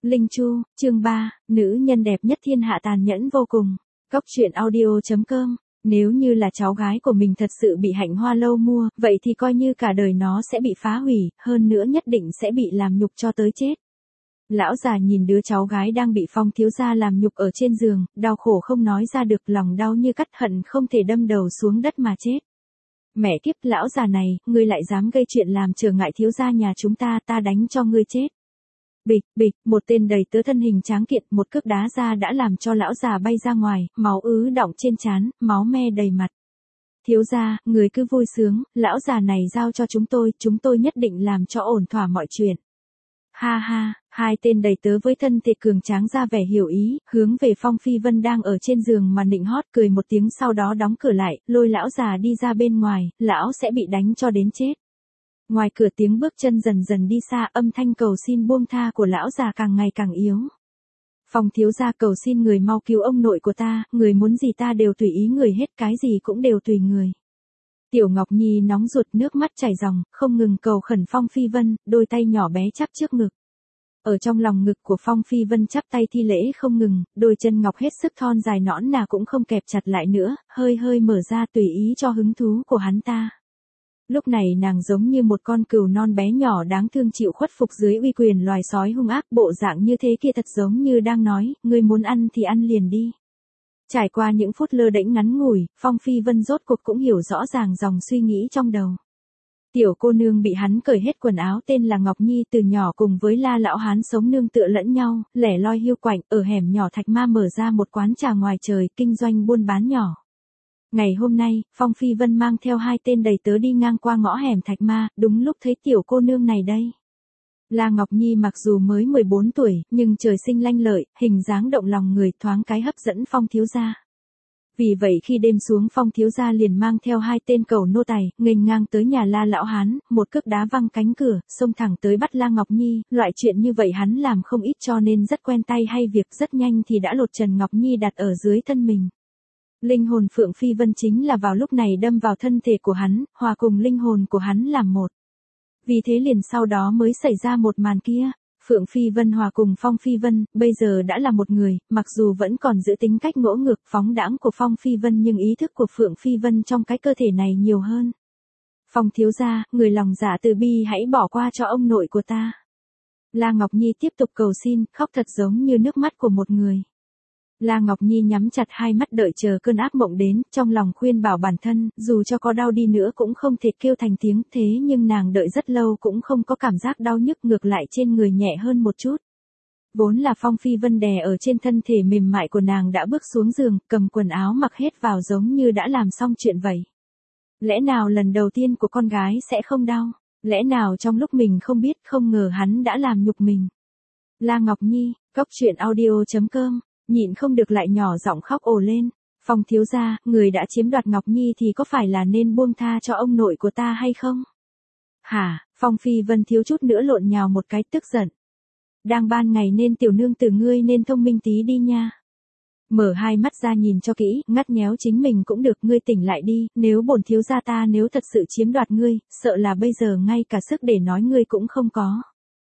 Linh Chu, chương 3, nữ nhân đẹp nhất thiên hạ tàn nhẫn vô cùng. Cóc truyện audio.com. Nếu như là cháu gái của mình thật sự bị Hạnh Hoa Lâu mua, vậy thì coi như cả đời nó sẽ bị phá hủy, hơn nữa nhất định sẽ bị làm nhục cho tới chết. Lão già nhìn đứa cháu gái đang bị Phong thiếu gia làm nhục ở trên giường, đau khổ không nói ra được, lòng đau như cắt, hận không thể đâm đầu xuống đất mà chết. Mẹ kiếp, lão già này, ngươi lại dám gây chuyện làm trở ngại thiếu gia nhà chúng ta, ta đánh cho ngươi chết. Bịch, bịch, một tên đầy tớ thân hình tráng kiện, một cước đá ra đã làm cho lão già bay ra ngoài, máu ứ đọng trên trán, máu me đầy mặt. Thiếu gia, người cứ vui sướng, lão già này giao cho chúng tôi nhất định làm cho ổn thỏa mọi chuyện. Ha ha, hai tên đầy tớ với thân thể cường tráng ra vẻ hiểu ý, hướng về Phong Phi Vân đang ở trên giường mà nịnh hót, cười một tiếng sau đó đóng cửa lại, lôi lão già đi ra bên ngoài, lão sẽ bị đánh cho đến chết. Ngoài cửa tiếng bước chân dần dần đi xa, âm thanh cầu xin buông tha của lão già càng ngày càng yếu. Phong thiếu gia, cầu xin người mau cứu ông nội của ta, người muốn gì ta đều tùy ý người hết, cái gì cũng đều tùy người. Tiểu Ngọc Nhi nóng ruột, nước mắt chảy ròng, không ngừng cầu khẩn Phong Phi Vân, đôi tay nhỏ bé chắp trước ngực. Ở trong lòng ngực của Phong Phi Vân chắp tay thi lễ không ngừng, đôi chân ngọc hết sức thon dài nõn nà cũng không kẹp chặt lại nữa, hơi hơi mở ra tùy ý cho hứng thú của hắn ta. Lúc này nàng giống như một con cừu non bé nhỏ đáng thương chịu khuất phục dưới uy quyền loài sói hung ác, bộ dạng như thế kia thật giống như đang nói, ngươi muốn ăn thì ăn liền đi. Trải qua những phút lơ đễnh ngắn ngủi, Phong Phi Vân rốt cuộc cũng hiểu rõ ràng dòng suy nghĩ trong đầu. Tiểu cô nương bị hắn cởi hết quần áo tên là Ngọc Nhi từ nhỏ cùng với La lão hán sống nương tựa lẫn nhau, lẻ loi hiu quạnh, ở hẻm nhỏ Thạch Ma mở ra một quán trà ngoài trời, kinh doanh buôn bán nhỏ. Ngày hôm nay, Phong Phi Vân mang theo hai tên đầy tớ đi ngang qua ngõ hẻm Thạch Ma, đúng lúc thấy tiểu cô nương này đây. La Ngọc Nhi mặc dù mới 14 tuổi, nhưng trời sinh lanh lợi, hình dáng động lòng người, thoáng cái hấp dẫn Phong thiếu gia. Vì vậy khi đêm xuống, Phong thiếu gia liền mang theo hai tên cẩu nô tài, nghênh ngang tới nhà La lão hán, một cước đá văng cánh cửa, xông thẳng tới bắt La Ngọc Nhi, loại chuyện như vậy hắn làm không ít cho nên rất quen tay hay việc, rất nhanh thì đã lột trần Ngọc Nhi đặt ở dưới thân mình. Linh hồn Phượng Phi Vân chính là vào lúc này đâm vào thân thể của hắn, hòa cùng linh hồn của hắn làm một. Vì thế liền sau đó mới xảy ra một màn kia. Phượng Phi Vân hòa cùng Phong Phi Vân, bây giờ đã là một người, mặc dù vẫn còn giữ tính cách ngỗ ngược phóng đãng của Phong Phi Vân nhưng ý thức của Phượng Phi Vân trong cái cơ thể này nhiều hơn. Phong thiếu gia, người lòng dạ từ bi hãy bỏ qua cho ông nội của ta. La Ngọc Nhi tiếp tục cầu xin, khóc thật giống như nước mắt của một người. La Ngọc Nhi nhắm chặt hai mắt đợi chờ cơn ác mộng đến, trong lòng khuyên bảo bản thân, dù cho có đau đi nữa cũng không thể kêu thành tiếng, thế nhưng nàng đợi rất lâu cũng không có cảm giác đau nhức, ngược lại trên người nhẹ hơn một chút. Vốn là Phong Phi Vân đè ở trên thân thể mềm mại của nàng đã bước xuống giường, cầm quần áo mặc hết vào giống như đã làm xong chuyện vậy. Lẽ nào lần đầu tiên của con gái sẽ không đau? Lẽ nào trong lúc mình không biết, không ngờ hắn đã làm nhục mình? La Ngọc Nhi, cóc truyện audio.com. Nhịn không được lại nhỏ giọng khóc ồ lên. Phong thiếu gia, người đã chiếm đoạt Ngọc Nhi thì có phải là nên buông tha cho ông nội của ta hay không? Hả? Phong Phi Vân thiếu chút nữa lộn nhào một cái, tức giận. Đang ban ngày nên tiểu nương tử ngươi nên thông minh tí đi nha. Mở hai mắt ra nhìn cho kỹ, ngắt nhéo chính mình cũng được, ngươi tỉnh lại đi, nếu bổn thiếu gia ta nếu thật sự chiếm đoạt ngươi, sợ là bây giờ ngay cả sức để nói ngươi cũng không có.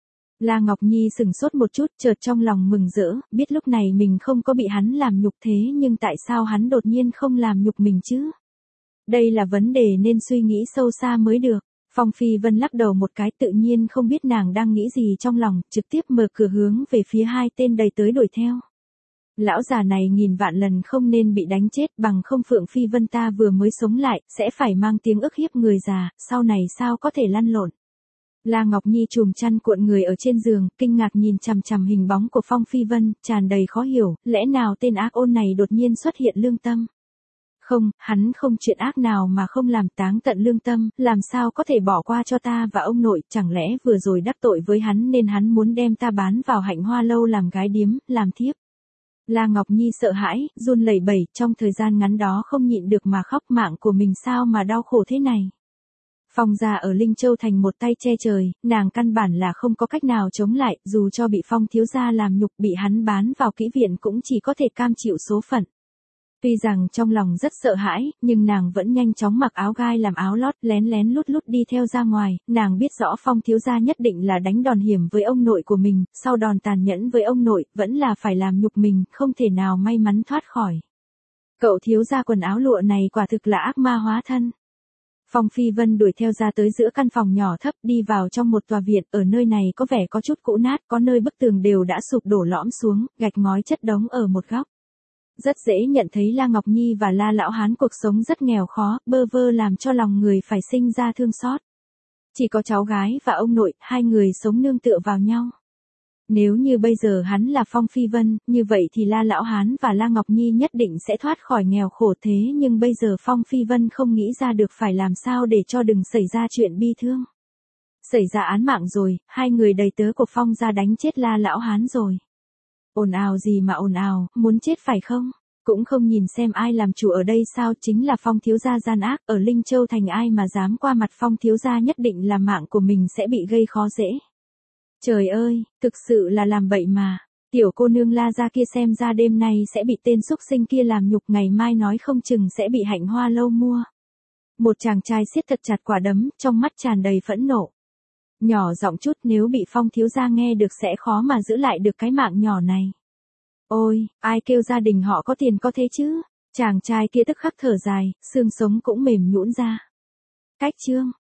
La Ngọc Nhi sừng sốt một chút, chợt trong lòng mừng rỡ, biết lúc này mình không có bị hắn làm nhục, thế nhưng tại sao hắn đột nhiên không làm nhục mình chứ? Đây là vấn đề nên suy nghĩ sâu xa mới được. Phong Phi Vân lắc đầu một cái, tự nhiên không biết nàng đang nghĩ gì trong lòng, trực tiếp mở cửa hướng về phía hai tên đầy tới đuổi theo. Lão già này nghìn vạn lần không nên bị đánh chết, bằng không Phượng Phi Vân ta vừa mới sống lại, sẽ phải mang tiếng ức hiếp người già, sau này sao có thể lăn lộn. La Ngọc Nhi chùm chăn cuộn người ở trên giường, kinh ngạc nhìn chằm chằm hình bóng của Phong Phi Vân, tràn đầy khó hiểu, lẽ nào tên ác ôn này đột nhiên xuất hiện lương tâm? Không, hắn không chuyện ác nào mà không làm, táng tận lương tâm, làm sao có thể bỏ qua cho ta và ông nội, chẳng lẽ vừa rồi đắc tội với hắn nên hắn muốn đem ta bán vào Hạnh Hoa Lâu làm gái điếm, làm thiếp. La Ngọc Nhi sợ hãi, run lẩy bẩy, trong thời gian ngắn đó không nhịn được mà khóc, mạng của mình sao mà đau khổ thế này. Phong gia ở Linh Châu thành một tay che trời, nàng căn bản là không có cách nào chống lại, dù cho bị Phong thiếu gia làm nhục, bị hắn bán vào kỹ viện cũng chỉ có thể cam chịu số phận. Tuy rằng trong lòng rất sợ hãi, nhưng nàng vẫn nhanh chóng mặc áo gai làm áo lót, lén lén lút lút đi theo ra ngoài, nàng biết rõ Phong thiếu gia nhất định là đánh đòn hiểm với ông nội của mình, sau đòn tàn nhẫn với ông nội, vẫn là phải làm nhục mình, không thể nào may mắn thoát khỏi. Cậu thiếu gia quần áo lụa này quả thực là ác ma hóa thân. Phong Phi Vân đuổi theo ra tới giữa căn phòng nhỏ thấp, đi vào trong một tòa viện, ở nơi này có vẻ có chút cũ nát, có nơi bức tường đều đã sụp đổ lõm xuống, gạch ngói chất đống ở một góc. Rất dễ nhận thấy La Ngọc Nhi và La Lão Hán cuộc sống rất nghèo khó, bơ vơ làm cho lòng người phải sinh ra thương xót. Chỉ có cháu gái và ông nội, hai người sống nương tựa vào nhau. Nếu như bây giờ hắn là Phong Phi Vân, như vậy thì La Lão Hán và La Ngọc Nhi nhất định sẽ thoát khỏi nghèo khổ, thế nhưng bây giờ Phong Phi Vân không nghĩ ra được phải làm sao để cho đừng xảy ra chuyện bi thương. Xảy ra án mạng rồi, hai người đầy tớ của Phong ra đánh chết La Lão Hán rồi. Ồn ào gì mà ồn ào, muốn chết phải không? Cũng không nhìn xem ai làm chủ ở đây sao, chính là Phong thiếu gia gian ác, ở Linh Châu thành ai mà dám qua mặt Phong thiếu gia nhất định là mạng của mình sẽ bị gây khó dễ. Trời ơi, thực sự là làm bậy mà. Tiểu cô nương La gia kia xem ra đêm nay sẽ bị tên xúc sinh kia làm nhục, ngày mai nói không chừng sẽ bị Hạnh Hoa lâu mua. Một chàng trai siết thật chặt quả đấm, trong mắt tràn đầy phẫn nộ. Nhỏ giọng chút, nếu bị Phong thiếu gia nghe được sẽ khó mà giữ lại được cái mạng nhỏ này. Ôi, ai kêu gia đình họ có tiền có thế chứ? Chàng trai kia tức khắc thở dài, xương sống cũng mềm nhũn ra. Cách chương